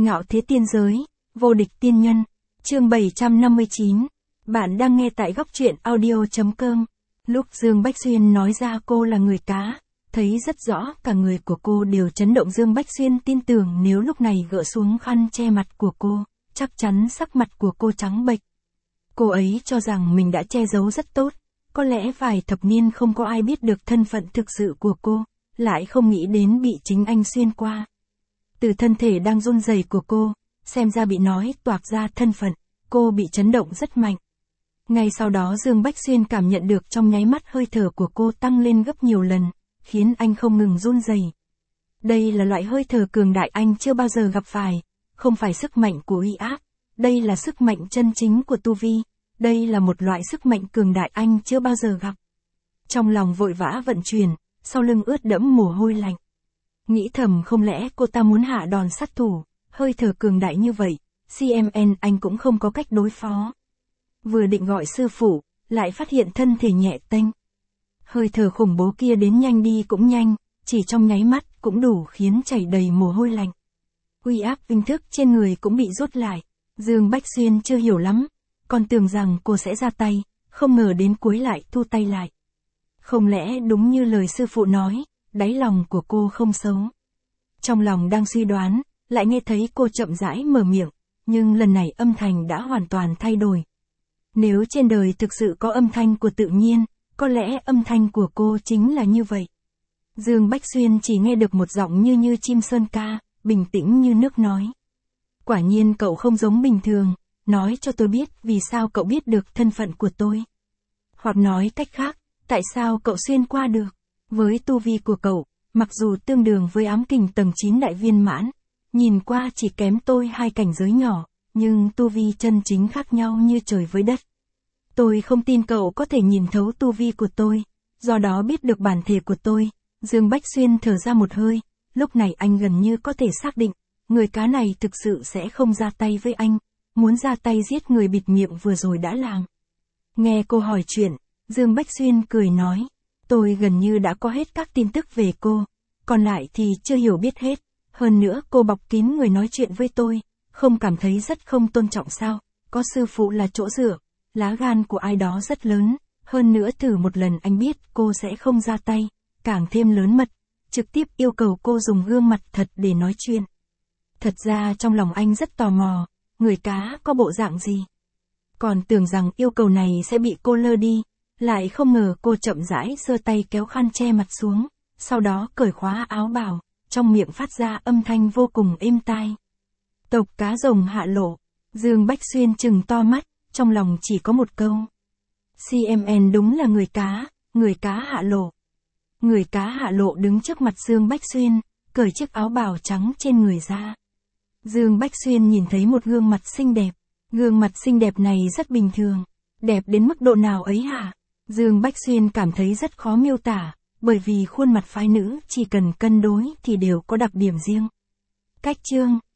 Ngạo thế tiên giới, vô địch tiên nhân. Chương 759. Bạn đang nghe tại góc truyện audio.com. Lúc Dương Bách Xuyên nói ra cô là người cá, thấy rất rõ cả người của cô đều chấn động. Dương Bách Xuyên tin tưởng nếu lúc này gỡ xuống khăn che mặt của cô, chắc chắn sắc mặt của cô trắng bệch. Cô ấy cho rằng mình đã che giấu rất tốt, có lẽ vài thập niên không có ai biết được thân phận thực sự của cô, lại không nghĩ đến bị chính anh xuyên qua. Từ thân thể đang run rẩy của cô, xem ra bị nói toạc ra thân phận, cô bị chấn động rất mạnh. Ngay sau đó Dương Bách Xuyên cảm nhận được trong nháy mắt hơi thở của cô tăng lên gấp nhiều lần, khiến anh không ngừng run rẩy. Đây là loại hơi thở cường đại anh chưa bao giờ gặp phải, không phải sức mạnh của uy áp, đây là sức mạnh chân chính của tu vi, đây là một loại sức mạnh cường đại anh chưa bao giờ gặp. Trong lòng vội vã vận chuyển, sau lưng ướt đẫm mồ hôi lạnh. Nghĩ thầm không lẽ cô ta muốn hạ đòn sát thủ, hơi thở cường đại như vậy, CMN anh cũng không có cách đối phó. Vừa định gọi sư phụ, lại phát hiện thân thể nhẹ tênh. Hơi thở khủng bố kia đến nhanh đi cũng nhanh, chỉ trong nháy mắt cũng đủ khiến chảy đầy mồ hôi lạnh. Uy áp vinh thức trên người cũng bị rút lại. Dương Bách Xuyên chưa hiểu lắm, còn tưởng rằng cô sẽ ra tay, không ngờ đến cuối lại thu tay lại. Không lẽ đúng như lời sư phụ nói, đáy lòng của cô không xấu. Trong lòng đang suy đoán, lại nghe thấy cô chậm rãi mở miệng, nhưng lần này âm thanh đã hoàn toàn thay đổi. Nếu trên đời thực sự có âm thanh của tự nhiên, có lẽ âm thanh của cô chính là như vậy. Dương Bách Xuyên chỉ nghe được một giọng như chim sơn ca, bình tĩnh như nước nói. Quả nhiên cậu không giống bình thường, nói cho tôi biết vì sao cậu biết được thân phận của tôi. Hoặc nói cách khác, tại sao cậu xuyên qua được. Với tu vi của cậu, mặc dù tương đương với ám kình tầng 9 đại viên mãn, nhìn qua chỉ kém tôi 2 cảnh giới nhỏ, nhưng tu vi chân chính khác nhau như trời với đất. Tôi không tin cậu có thể nhìn thấu tu vi của tôi, do đó biết được bản thể của tôi. Dương Bách Xuyên thở ra một hơi, lúc này anh gần như có thể xác định, người cá này thực sự sẽ không ra tay với anh, muốn ra tay giết người bịt miệng vừa rồi đã làm. Nghe cô hỏi chuyện, Dương Bách Xuyên cười nói, tôi gần như đã có hết các tin tức về cô, còn lại thì chưa hiểu biết hết, hơn nữa cô bọc kín người nói chuyện với tôi, không cảm thấy rất không tôn trọng sao, có sư phụ là chỗ dựa, lá gan của ai đó rất lớn, hơn nữa thử một lần anh biết cô sẽ không ra tay, càng thêm lớn mật, trực tiếp yêu cầu cô dùng gương mặt thật để nói chuyện. Thật ra trong lòng anh rất tò mò, người cá có bộ dạng gì. Còn tưởng rằng yêu cầu này sẽ bị cô lơ đi, lại không ngờ cô chậm rãi giơ tay kéo khăn che mặt xuống, sau đó cởi khóa áo bào, trong miệng phát ra âm thanh vô cùng êm tai. Tộc cá rồng hạ lộ, Dương Bách Xuyên trừng to mắt, trong lòng chỉ có một câu. CMN đúng là người cá hạ lộ. Người cá hạ lộ đứng trước mặt Dương Bách Xuyên, cởi chiếc áo bào trắng trên người ra. Dương Bách Xuyên nhìn thấy một gương mặt xinh đẹp. Gương mặt xinh đẹp này rất bình thường. Đẹp đến mức độ nào ấy hả? Dương Bách Xuyên cảm thấy rất khó miêu tả, bởi vì khuôn mặt phái nữ chỉ cần cân đối thì đều có đặc điểm riêng. Cách chương